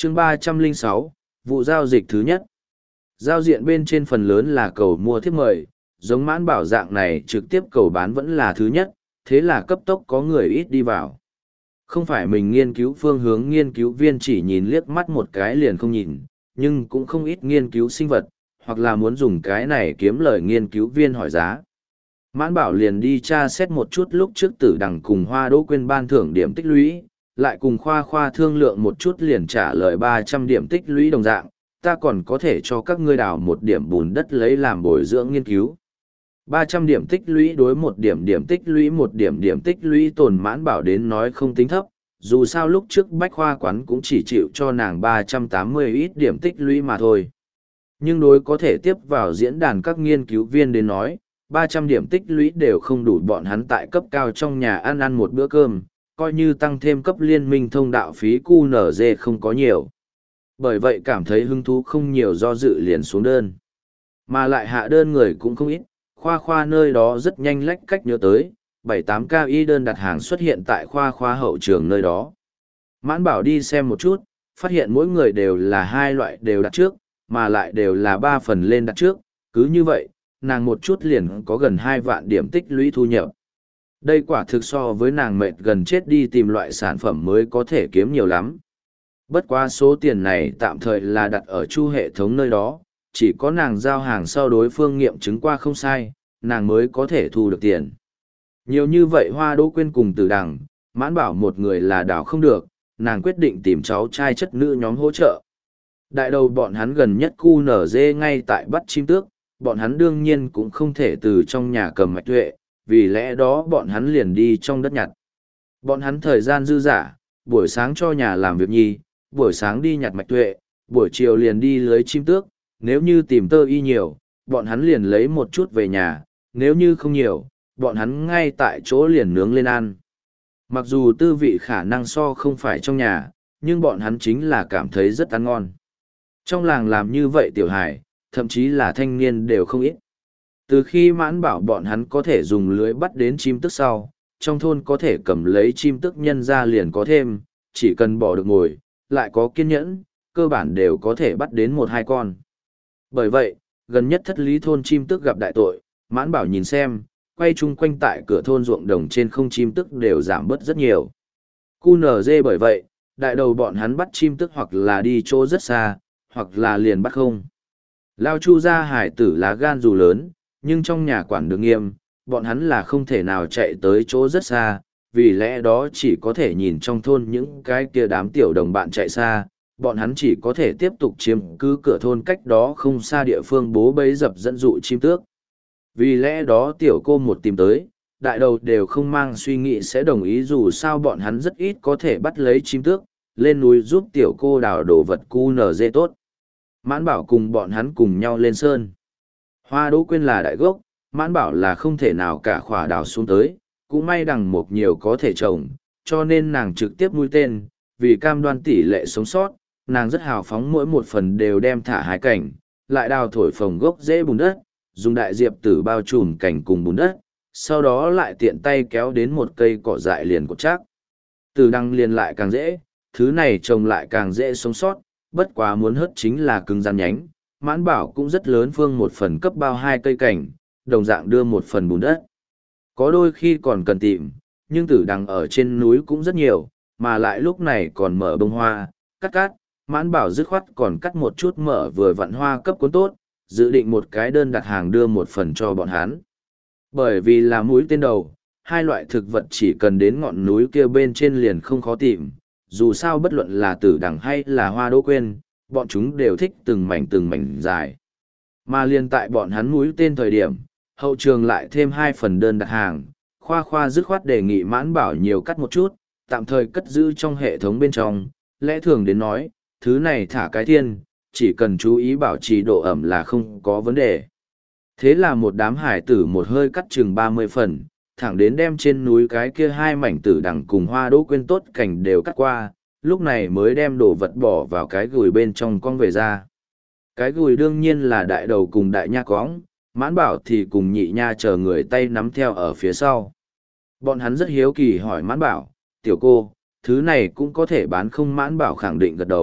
Chương 306, vụ giao dịch thứ nhất. Giao diện bên trên phần lớn là cầu mua thiếp mời, giống Mãn Bảo dạng này trực tiếp cầu bán vẫn là thứ nhất, thế là cấp tốc có người ít đi vào. Không phải mình nghiên cứu phương hướng nghiên cứu viên chỉ nhìn liếc mắt một cái liền không nhìn, nhưng cũng không ít nghiên cứu sinh vật, hoặc là muốn dùng cái này kiếm lời nghiên cứu viên hỏi giá. Mãn Bảo liền đi tra xét một chút lúc trước Tử Đằng cùng Hoa Đỗ Quyên ban thưởng điểm tích lũy, lại cùng Khoa thương lượng một chút liền trả lời 300 điểm tích lũy đồng dạng, ta còn có thể cho các ngươi đào một điểm bùn đất lấy làm bồi dưỡng nghiên cứu. 300 điểm tích lũy đối một điểm tích lũy điểm tích lũy Tồn Mãn Bảo đến nói không tính thấp, dù sao lúc trước Bách Khoa quán cũng chỉ chịu cho nàng 380 ít điểm tích lũy mà thôi. Nhưng đối có thể tiếp vào diễn đàn các nghiên cứu viên đến nói, 300 điểm tích lũy đều không đủ bọn hắn tại cấp cao trong nhà ăn một bữa cơm, coi như tăng thêm cấp liên minh thông đạo phí QNZ không có nhiều. Bởi vậy cảm thấy hứng thú không nhiều do dự liền xuống đơn. Mà lại hạ đơn người cũng không ít, khoa nơi đó rất nhanh lách cách nhớ tới, 7-8 KI đơn đặt hàng xuất hiện tại khoa hậu trường nơi đó. Mãn Bảo đi xem một chút, phát hiện mỗi người đều là hai loại đều đặt trước, mà lại đều là 3 phần lên đặt trước, cứ như vậy, nàng một chút liền có gần 2 vạn điểm tích lũy thu nhập. Đây quả thực so với nàng mệt gần chết đi tìm loại sản phẩm mới có thể kiếm nhiều lắm. Bất quá số tiền này tạm thời là đặt ở chu hệ thống nơi đó, chỉ có nàng giao hàng sau đối phương nghiệm chứng qua không sai, nàng mới có thể thu được tiền. Nhiều như vậy Hoa Đỗ Quyên cùng Tử Đằng, Mãn Bảo một người là đảo không được, nàng quyết định tìm cháu trai chất nữ nhóm hỗ trợ. Đại đầu bọn hắn gần nhất QNZ ngay tại bắt chim tước, bọn hắn đương nhiên cũng không thể từ trong nhà cầm mạch tuệ, vì lẽ đó bọn hắn liền đi trong đất nhặt. Bọn hắn thời gian dư dả, buổi sáng cho nhà làm việc nhi, buổi sáng đi nhặt mạch tuệ, buổi chiều liền đi lưới chim tước, nếu như tìm tơ y nhiều, bọn hắn liền lấy một chút về nhà, nếu như không nhiều, bọn hắn ngay tại chỗ liền nướng lên ăn. Mặc dù tư vị khả năng so không phải trong nhà, nhưng bọn hắn chính là cảm thấy rất ăn ngon. Trong làng làm như vậy tiểu hải, thậm chí là thanh niên đều không ít. Từ khi Mãn Bảo bọn hắn có thể dùng lưới bắt đến chim tức sau, trong thôn có thể cầm lấy chim tức nhân ra liền có thêm, chỉ cần bỏ được ngồi, lại có kiên nhẫn, cơ bản đều có thể bắt đến 1-2 con. Bởi vậy, gần nhất thất lý thôn chim tức gặp đại tội, Mãn Bảo nhìn xem, quay chung quanh tại cửa thôn ruộng đồng trên không chim tức đều giảm bớt rất nhiều. QNZ bởi vậy, đại đầu bọn hắn bắt chim tức hoặc là đi chỗ rất xa, hoặc là liền bắt không. Lao Chu gia hải tử lá gan dù lớn, nhưng trong nhà quản được nghiêm, bọn hắn là không thể nào chạy tới chỗ rất xa, vì lẽ đó chỉ có thể nhìn trong thôn những cái kia đám tiểu đồng bạn chạy xa, bọn hắn chỉ có thể tiếp tục chiếm cứ cửa thôn cách đó không xa địa phương bố bấy dập dẫn dụ chim tước. Vì lẽ đó tiểu cô một tìm tới, đại đầu đều không mang suy nghĩ sẽ đồng ý dù sao bọn hắn rất ít có thể bắt lấy chim tước, lên núi giúp tiểu cô đào đồ vật QNZ tốt. Mãn Bảo cùng bọn hắn cùng nhau lên sơn. Hoa Đỗ Quyên là đại gốc, Mãn Bảo là không thể nào cả khỏa đào xuống tới, cũng may đằng một nhiều có thể trồng, cho nên nàng trực tiếp mũi tên, vì cam đoan tỷ lệ sống sót, nàng rất hào phóng mỗi một phần đều đem thả 2 cảnh, lại đào thổi phồng gốc rễ bùn đất, dùng đại diệp tử bao trùm cảnh cùng bùn đất, sau đó lại tiện tay kéo đến một cây cỏ dại liền cột chắc. Tử đằng liền lại càng dễ, thứ này trồng lại càng dễ sống sót, bất quá muốn hất chính là cứng rắn nhánh. Mãn Bảo cũng rất lớn phương một phần cấp bao 2 cây cảnh, đồng dạng đưa một phần bùn đất. Có đôi khi còn cần tìm, nhưng tử đằng ở trên núi cũng rất nhiều, mà lại lúc này còn mở bông hoa, cắt, Mãn Bảo dứt khoát còn cắt một chút mở vừa vặn hoa cấp cuốn tốt, dự định một cái đơn đặt hàng đưa một phần cho bọn hắn. Bởi vì là mũi tên đầu, 2 loại thực vật chỉ cần đến ngọn núi kia bên trên liền không khó tìm, dù sao bất luận là tử đằng hay là Hoa Đỗ Quyên, bọn chúng đều thích từng mảnh dài. Mà liên tại bọn hắn mũi tên thời điểm, hậu trường lại thêm 2 phần đơn đặt hàng, khoa dứt khoát đề nghị Mãn Bảo nhiều cắt một chút, tạm thời cất giữ trong hệ thống bên trong, lẽ thường đến nói, thứ này thả cái thiên, chỉ cần chú ý bảo trì độ ẩm là không có vấn đề. Thế là một đám hải tử một hơi cắt chừng 30 phần, thẳng đến đem trên núi cái kia 2 mảnh tử đằng cùng Hoa Đỗ Quyên tốt cảnh đều cắt qua, lúc này mới đem đồ vật bỏ vào cái gùi bên trong con về ra. Cái gùi đương nhiên là đại đầu cùng đại nha cóng, Mãn Bảo thì cùng nhị nha chờ người tay nắm theo ở phía sau. Bọn hắn rất hiếu kỳ hỏi Mãn Bảo, tiểu cô, thứ này cũng có thể bán không? Mãn Bảo khẳng định gật đầu,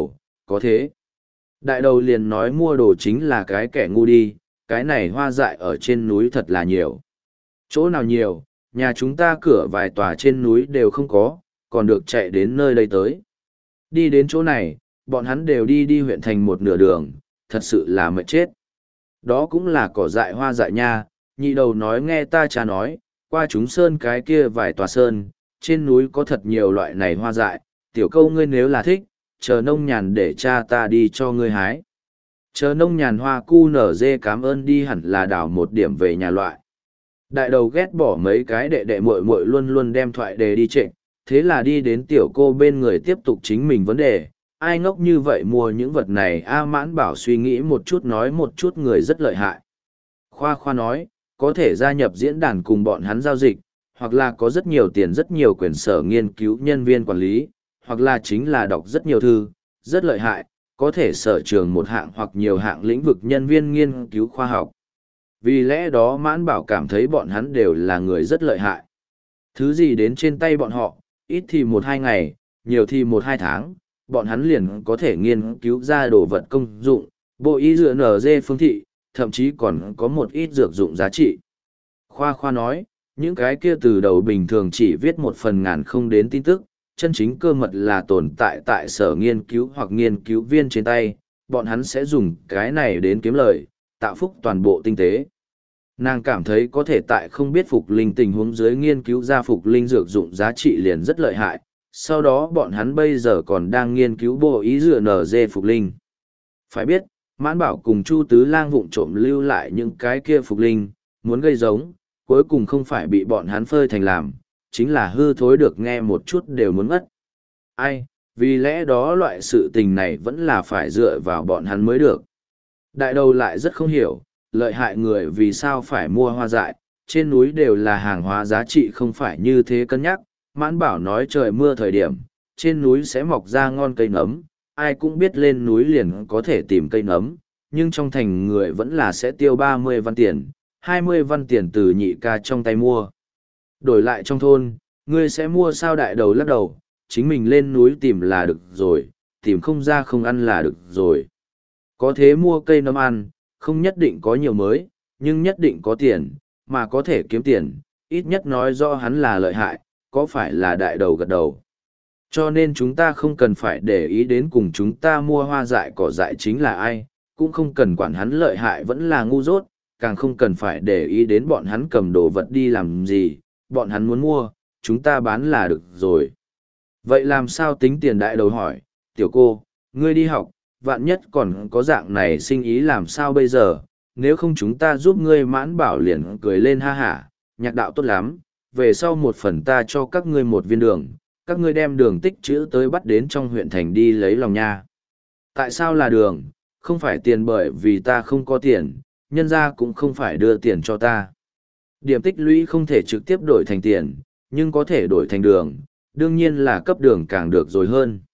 có thế. Đại đầu liền nói mua đồ chính là cái kẻ ngu đi, cái này hoa dại ở trên núi thật là nhiều. Chỗ nào nhiều, nhà chúng ta cửa vài tòa trên núi đều không có, còn được chạy đến nơi đây tới. Đi đến chỗ này, bọn hắn đều đi huyện thành một nửa đường, thật sự là mệt chết. Đó cũng là cỏ dại hoa dại nha, nhị đầu nói nghe ta cha nói, qua chúng sơn cái kia vài tòa sơn, trên núi có thật nhiều loại này hoa dại, tiểu câu ngươi nếu là thích, chờ nông nhàn để cha ta đi cho ngươi hái. Chờ nông nhàn hoa cu nở dê cảm ơn đi hẳn là đảo một điểm về nhà loại. Đại đầu ghét bỏ mấy cái đệ đệ muội muội luôn luôn đem thoại đề đi trịnh, thế là đi đến tiểu cô bên người tiếp tục chính mình vấn đề. Ai ngốc như vậy mua những vật này A Mãn Bảo suy nghĩ một chút nói một chút người rất lợi hại. Khoa Khoa nói, có thể gia nhập diễn đàn cùng bọn hắn giao dịch, hoặc là có rất nhiều tiền rất nhiều quyền sở nghiên cứu nhân viên quản lý, hoặc là chính là đọc rất nhiều thư, rất lợi hại, có thể sở trường một hạng hoặc nhiều hạng lĩnh vực nhân viên nghiên cứu khoa học. Vì lẽ đó Mãn Bảo cảm thấy bọn hắn đều là người rất lợi hại. Thứ gì đến trên tay bọn họ, ít thì 1-2 ngày, nhiều thì 1-2 tháng, bọn hắn liền có thể nghiên cứu ra đồ vật công dụng, bộ y dựa NG phương thị, thậm chí còn có một ít dược dụng giá trị. Khoa Khoa nói, những cái kia từ đầu bình thường chỉ viết một phần ngàn không đến tin tức, chân chính cơ mật là tồn tại tại sở nghiên cứu hoặc nghiên cứu viên trên tay, bọn hắn sẽ dùng cái này đến kiếm lời, tạo phúc toàn bộ tinh tế. Nàng cảm thấy có thể tại không biết phục linh tình huống dưới nghiên cứu ra phục linh dược dụng giá trị liền rất lợi hại, sau đó bọn hắn bây giờ còn đang nghiên cứu bộ ý dựa NG phục linh. Phải biết, Mãn Bảo cùng Chu Tứ Lang vụng trộm lưu lại những cái kia phục linh, muốn gây giống, cuối cùng không phải bị bọn hắn phơi thành làm, chính là hư thối được nghe một chút đều muốn ngất. Ai, vì lẽ đó loại sự tình này vẫn là phải dựa vào bọn hắn mới được. Đại đầu lại rất không hiểu, lợi hại người vì sao phải mua hoa dại, trên núi đều là hàng hóa giá trị không phải như thế cân nhắc. Mãn Bảo nói trời mưa thời điểm, trên núi sẽ mọc ra ngon cây nấm, ai cũng biết lên núi liền có thể tìm cây nấm, nhưng trong thành người vẫn là sẽ tiêu 30 văn tiền, 20 văn tiền từ nhị ca trong tay mua. Đổi lại trong thôn, ngươi sẽ mua sao? Đại đầu lắc đầu, chính mình lên núi tìm là được rồi, tìm không ra không ăn là được rồi. Có thế mua cây nấm ăn, không nhất định có nhiều mới, nhưng nhất định có tiền, mà có thể kiếm tiền, ít nhất nói rõ hắn là lợi hại, có phải là đại đầu gật đầu. Cho nên chúng ta không cần phải để ý đến cùng chúng ta mua hoa dại cỏ dại chính là ai, cũng không cần quản hắn lợi hại vẫn là ngu dốt, càng không cần phải để ý đến bọn hắn cầm đồ vật đi làm gì, bọn hắn muốn mua, chúng ta bán là được rồi. Vậy làm sao tính tiền? Đại đầu hỏi, tiểu cô, ngươi đi học, vạn nhất còn có dạng này sinh ý làm sao bây giờ, nếu không chúng ta giúp ngươi. Mãn Bảo liền cười lên ha hả, nhạc đạo tốt lắm, về sau một phần ta cho các ngươi một viên đường, các ngươi đem đường tích trữ tới bắt đến trong huyện thành đi lấy lòng nha. Tại sao là đường? Không phải tiền, bởi vì ta không có tiền, nhân ra cũng không phải đưa tiền cho ta. Điểm tích lũy không thể trực tiếp đổi thành tiền, nhưng có thể đổi thành đường, đương nhiên là cấp đường càng được rồi hơn.